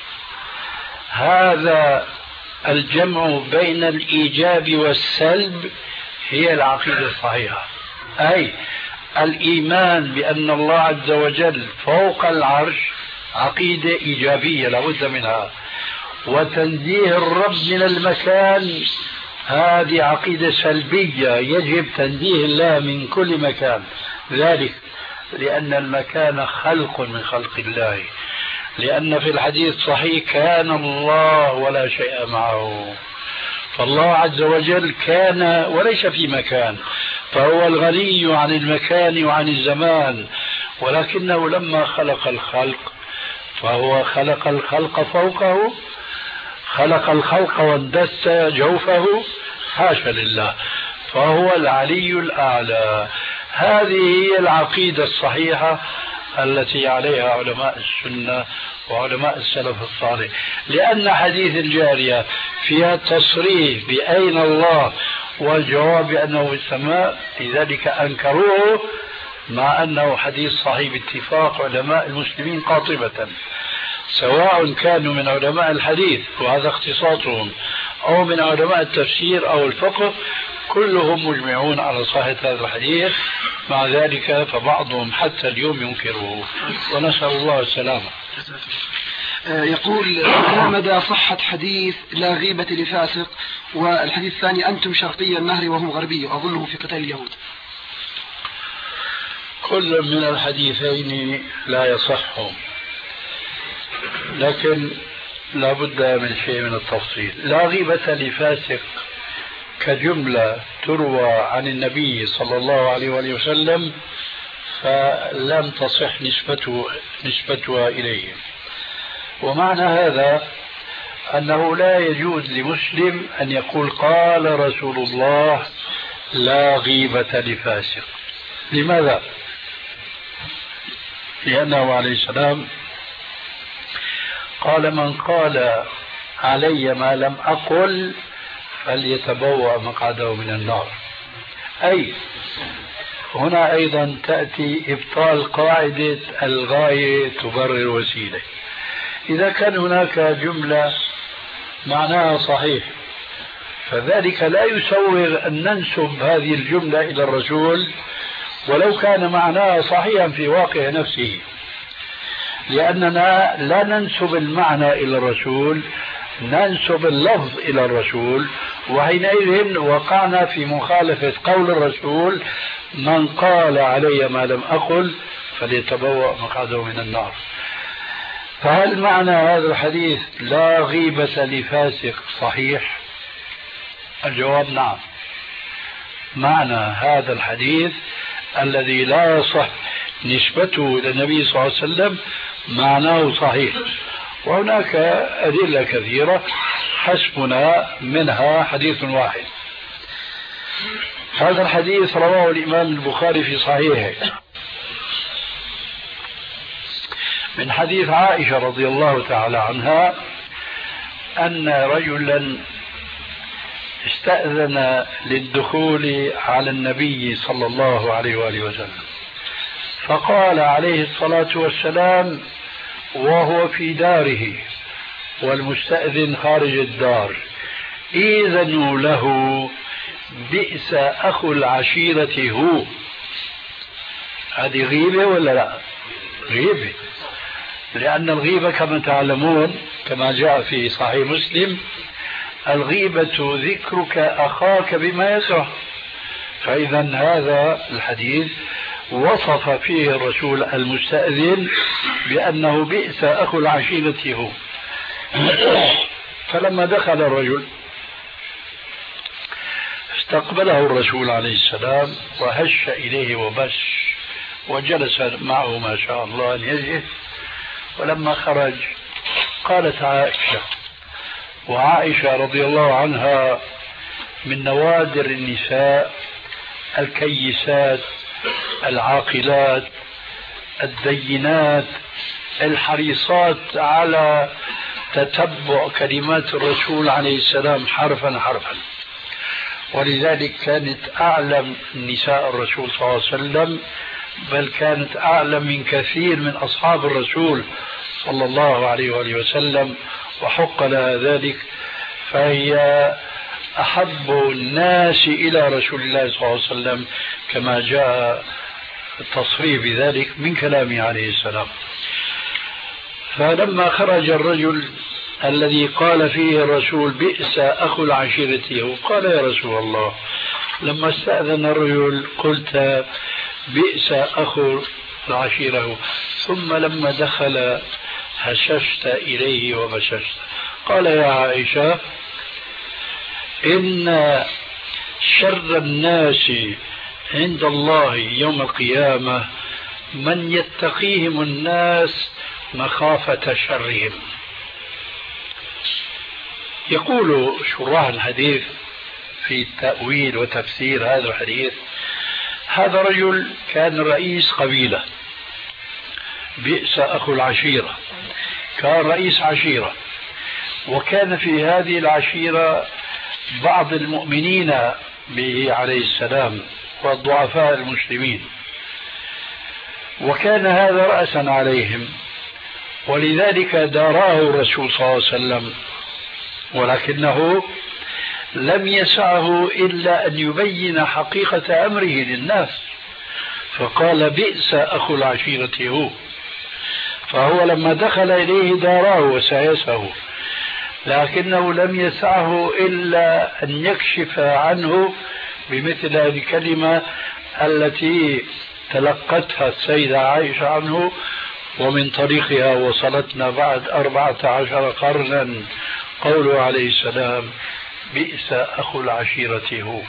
هذا الجمع بين الإيجاب والسلب هي العقيدة الصحيحة، أي الإيمان بأن الله عز وجل فوق العرش عقيدة إيجابية لابد منها، وتنزيه الرب من المكان هذه عقيدة سلبية يجب تنزيه الله من كل مكان. ذلك لأن المكان خلق من خلق الله، لأن في الحديث صحيح كان الله ولا شيء معه، فالله عز وجل كان وليس في مكان، فهو الغني عن المكان وعن الزمان، ولكنه لما خلق الخلق فهو خلق الخلق فوقه، خلق الخلق واندس جوفه، حاشا لله، فهو العلي الأعلى. هذه هي العقيدة الصحيحة التي عليها علماء السنة وعلماء السلف الصالح، لأن حديث الجارية فيها تصريح بأين الله والجواب بأنه في السماء، لذلك أنكروه مع أنه حديث صحيح باتفاق علماء المسلمين قاطبة، سواء كانوا من علماء الحديث وهذا اختصاصهم أو من علماء التفسير أو الفقه، كلهم مجمعون على صحة هذا الحديث. مع ذلك فبعضهم حتى اليوم ينكره، ونسأل الله السلامة. يقول ما مدى صحة حديث لا غيبة لفاسق؟ والحديث الثاني أنتم شرقي النهر وهم غربي، أظنه في قتال اليهود. كل من الحديثين لا يصح، لكن لا بد من شيء من التفصيل. لا غيبة لفاسق كجملة تروى عن النبي صلى الله عليه وآله وسلم فلم تصح نسبته نسبتها إليه، ومعنى هذا أنه لا يجوز لمسلم أن يقول قال رسول الله لا غيبة لفاسق. لماذا؟ لأنه عليه السلام قال من قال علي ما لم أقل فليتبوأ مقعده من النار. أي هنا أيضا تأتي إبطال قاعدة الغاية تبرر الوسيلة. إذا كان هناك جملة معناها صحيح فذلك لا يسوغ أن ننسب هذه الجملة إلى الرسول ولو كان معناها صحيحا في واقع نفسه، لأننا لا ننسب المعنى إلى الرسول، ننسب اللفظ إلى الرسول، وحينئذ وقعنا في مخالفة قول الرسول من قال علي ما لم أقل فليتبوأ مقعده من النار. فهل معنى هذا الحديث لا غيبة لفاسق صحيح؟ الجواب نعم. معنى هذا الحديث الذي لا يصح نسبته إلى النبي صلى الله عليه وسلم معناه صحيح، وهناك أدلة كثيرة حسبنا منها حديث واحد. هذا الحديث رواه الإمام البخاري في صحيحه من حديث عائشة رضي الله تعالى عنها أن رجلا استأذن للدخول على النبي صلى الله عليه وآله وسلم، فقال عليه الصلاة والسلام وهو في داره والمستأذن خارج الدار: إذنوا له بئس أخو العشيرة هو. هذه غيبة ولا لا؟ غيبة، لأن الغيبة كما تعلمون كما جاء في صحيح مسلم الغيبة ذكرك أخاك بما يكره. فإذا هذا الحديث وصف فيه الرسول المستأذن بأنه بئس أخو العشيرة هو. فلما دخل الرجل استقبله الرسول عليه السلام وهش إليه وبش وجلس معه ما شاء الله أن يجلس. ولما خرج قالت عائشة، وعائشة رضي الله عنها من نوادر النساء الكيسات العاقلات الدينات الحريصات على تتبع كلمات الرسول عليه السلام حرفا حرفا، ولذلك كانت أعلم نساء الرسول صلى الله عليه وسلم، بل كانت أعلم من كثير من أصحاب الرسول صلى الله عليه وآله وسلم، وحق لها ذلك، فهي أحب الناس إلى رسول الله صلى الله عليه وسلم كما جاء التصريح بذلك من كلامه عليه السلام. فلما خرج الرجل الذي قال فيه الرسول بئس أخو العشيرة، قال يا رسول الله لما استأذن الرجل قلت بئس أخو العشيرة، ثم لما دخل هششت إليه وبششت. قال يا عائشة إن شر الناس عند الله يوم القيامة من يتقيهم الناس مخافة شرهم. يقول شراح الحديث في تأويل وتفسير هذا الحديث: هذا رجل كان رئيس قبيلة، بئس أخو العشيرة، كان رئيس عشيرة، وكان في هذه العشيرة بعض المؤمنين به عليه السلام والضعفاء المسلمين، وكان هذا رأسا عليهم، ولذلك داراه الرسول صلى الله عليه وسلم، ولكنه لم يسعه إلا أن يبين حقيقة أمره للناس، فقال بئس أخو العشيرة هو. فهو لما دخل إليه داراه وسايسه، لكنه لم يسعه إلا أن يكشف عنه بمثل هذه الكلمة التي تلقتها السيدة عائشة عنه، ومن طريقها وصلتنا بعد أربعة عشر قرنا قوله عليه السلام بئس أخو العشيرة هو.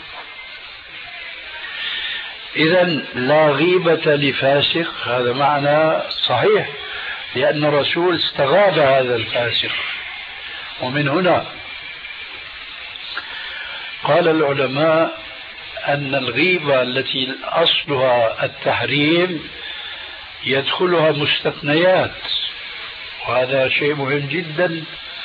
إذن لا غيبة لفاسق، هذا معنى صحيح، لأن الرسول استغاب هذا الفاسق. ومن هنا قال العلماء أن الغيبة التي أصلها التحريم يدخلها مستثنيات، وهذا شيء مهم جدا.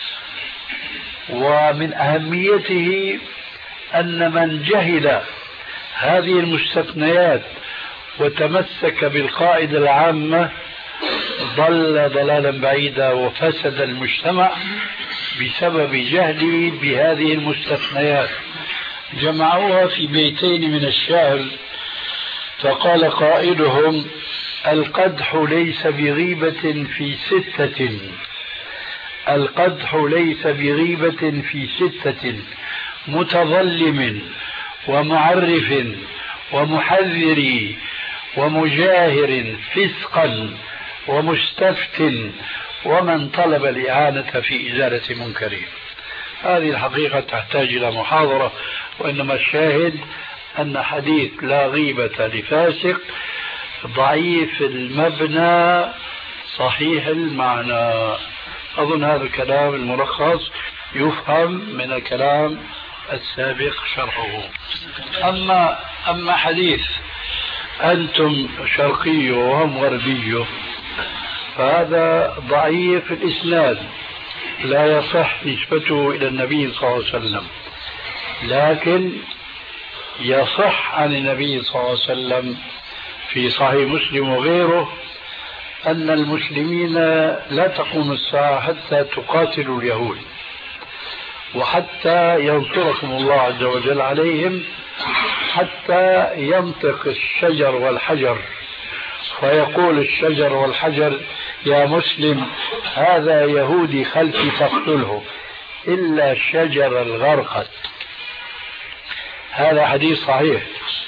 ومن أهميته أن من جهل هذه المستثنيات وتمسك بالقاعدة العامة ضل ضلالا بعيدا وفسد المجتمع بسبب جهله بهذه المستثنيات. جمعوها في بيتين من الشعر فقال قائلهم: القدح ليس بغيبة في ستة، القدح ليس بغيبة في ستة، متظلم ومعرف ومحذر ومجاهر فسقا ومستفت ومن طلب الإعانة في إزالة منكره. هذه الحقيقة تحتاج إلى محاضرة، وإنما الشاهد أن حديث لا غيبة لفاسق ضعيف المبنى صحيح المعنى. أظن هذا الكلام الملخص يفهم من الكلام السابق شرحه. أما أما حديث أنتم شرقي وهم غربي فهذا ضعيف الإسناد، لا يصح نسبته إلى النبي صلى الله عليه وسلم، لكن يصح عن النبي صلى الله عليه وسلم في صحيح مسلم وغيره أن المسلمين لا تقوم الساعة حتى تقاتلوا اليهود وحتى ينصركم الله عز وجل عليهم، حتى ينطق الشجر والحجر فيقول الشجر والحجر: يا مسلم هذا يهودي خلفي فاقتله إلا الشجر الغرقد. هذا حديث صحيح.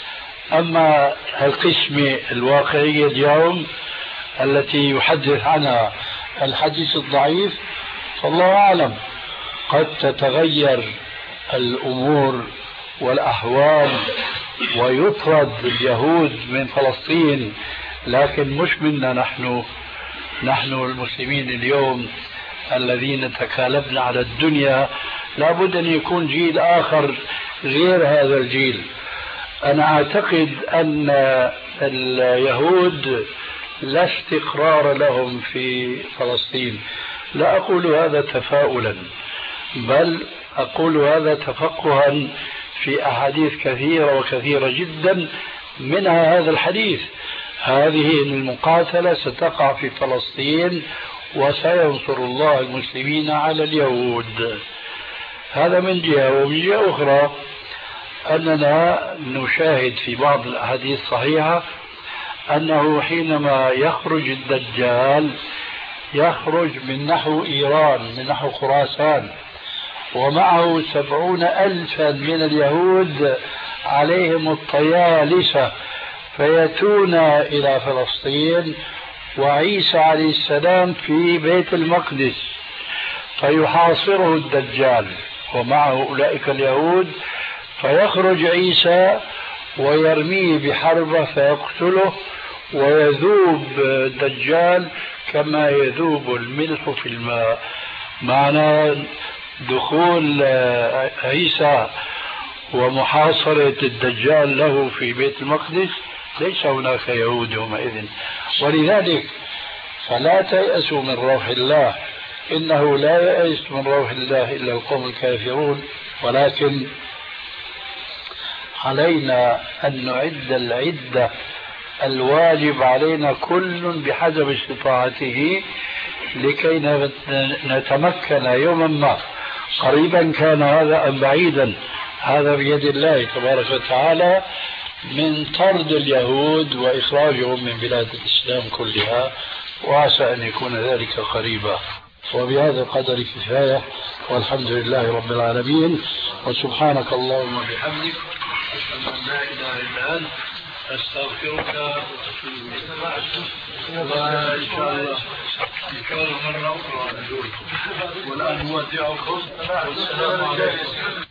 أما القسمة الواقعية اليوم التي يحدث عنها الحديث الضعيف فالله أعلم، قد تتغير الأمور والأحوال ويطرد اليهود من فلسطين، لكن مش منا نحن نحن المسلمين اليوم الذين تكالبنا على الدنيا. لابد أن يكون جيل آخر غير هذا الجيل. أنا أعتقد أن اليهود لا استقرار لهم في فلسطين. لا أقول هذا تفاؤلا، بل أقول هذا تفقها في أحاديث كثيرة وكثيرة جدا، منها هذا الحديث: هذه المقاتلة ستقع في فلسطين وسينصر الله المسلمين على اليهود. هذا من جهة. ومن جهة أخرى أننا نشاهد في بعض الأحاديث الصحيحة أنه حينما يخرج الدجال يخرج من نحو إيران، من نحو خراسان، ومعه سبعون ألفا من اليهود عليهم الطيالسة، فيأتون إلى فلسطين وعيسى عليه السلام في بيت المقدس، فيحاصره الدجال ومعه أولئك اليهود، فيخرج عيسى ويرميه بحربة فيقتله، ويذوب الدجال كما يذوب الملح في الماء. معنى دخول عيسى ومحاصرة الدجال له في بيت المقدس ليس هناك يهود يومئذ. ولذلك فلا تيأسوا من روح الله، إنه لا ييأس من روح الله إلا القوم الكافرون، ولكن علينا أن نعد العدة الواجب علينا كل بحسب استطاعته لكي نتمكن يوما ما، قريبا كان هذا أم بعيدا، هذا بيد الله تبارك وتعالى، من طرد اليهود وإخراجهم من بلاد الإسلام كلها، وعسى أن يكون ذلك قريبا. وبهذا القدر كفاية، والحمد لله رب العالمين، وسبحانك اللهم وبحمدك، أشهد أن لا إله إلا أنت، أستغفرك وأتوب إليك. وإن شاء الله نكرر مرة أخرى، والآن نودعكم والسلام عليكم.